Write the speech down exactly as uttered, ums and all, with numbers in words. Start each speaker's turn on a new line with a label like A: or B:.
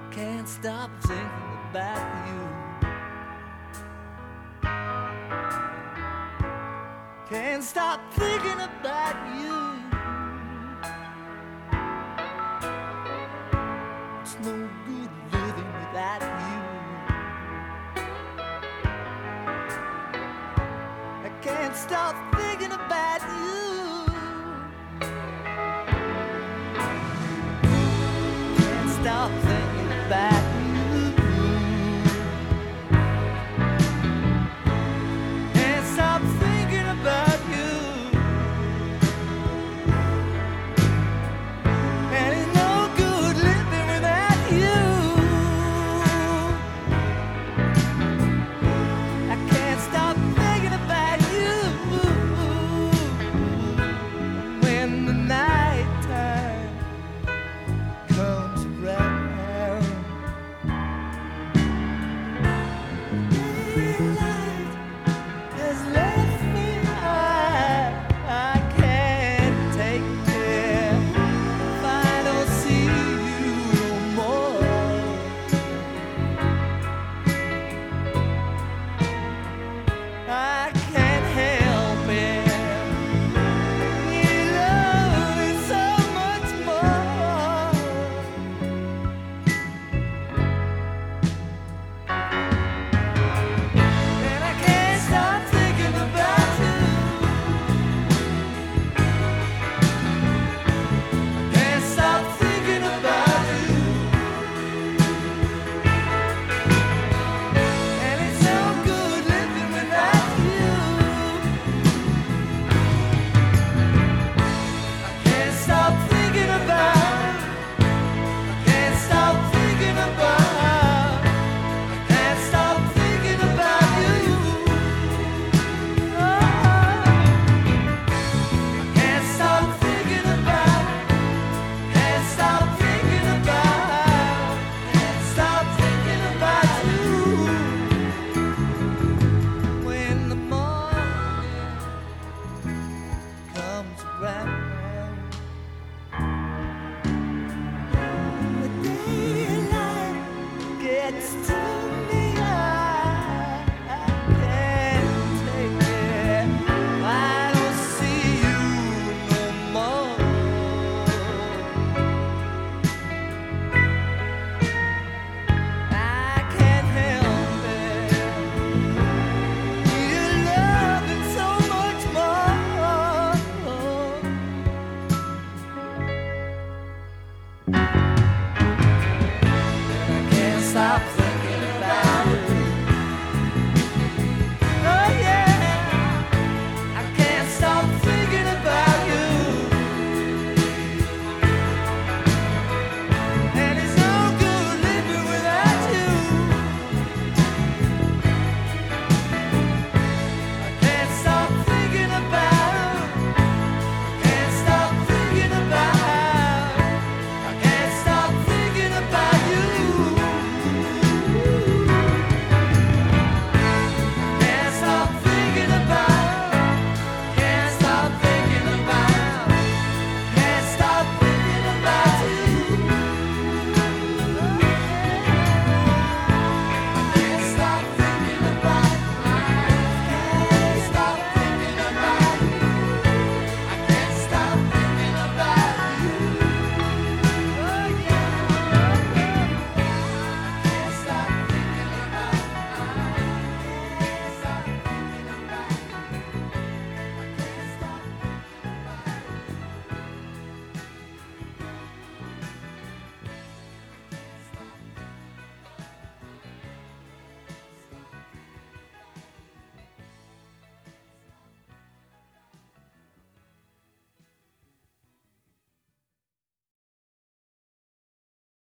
A: can't stop thinking about you. Can't stop thinking about you. It's no good living without you. I can't stop thinking about you. Can't stop thinking about you. Can't stop thinking about you. And it's no good living without you. I can't stop thinking about you. When the night time comes around, daylight has left me high. I can't take it if I don't see you no more. I can't help it. Your love is so much more. And I can't stop thinking about you. Can't stop thinking about you. And it's no good living without you. I can't stop thinking about. I can't stop thinking about. I can't stop thinking about you. Oh, I can't stop thinking about. Can't stop thinking about. Can't stop thinking about you. When the morning comes around, the daylight gets to me. I, I can't take it. I don't see you no more. I can't help it. Your love is so much more. I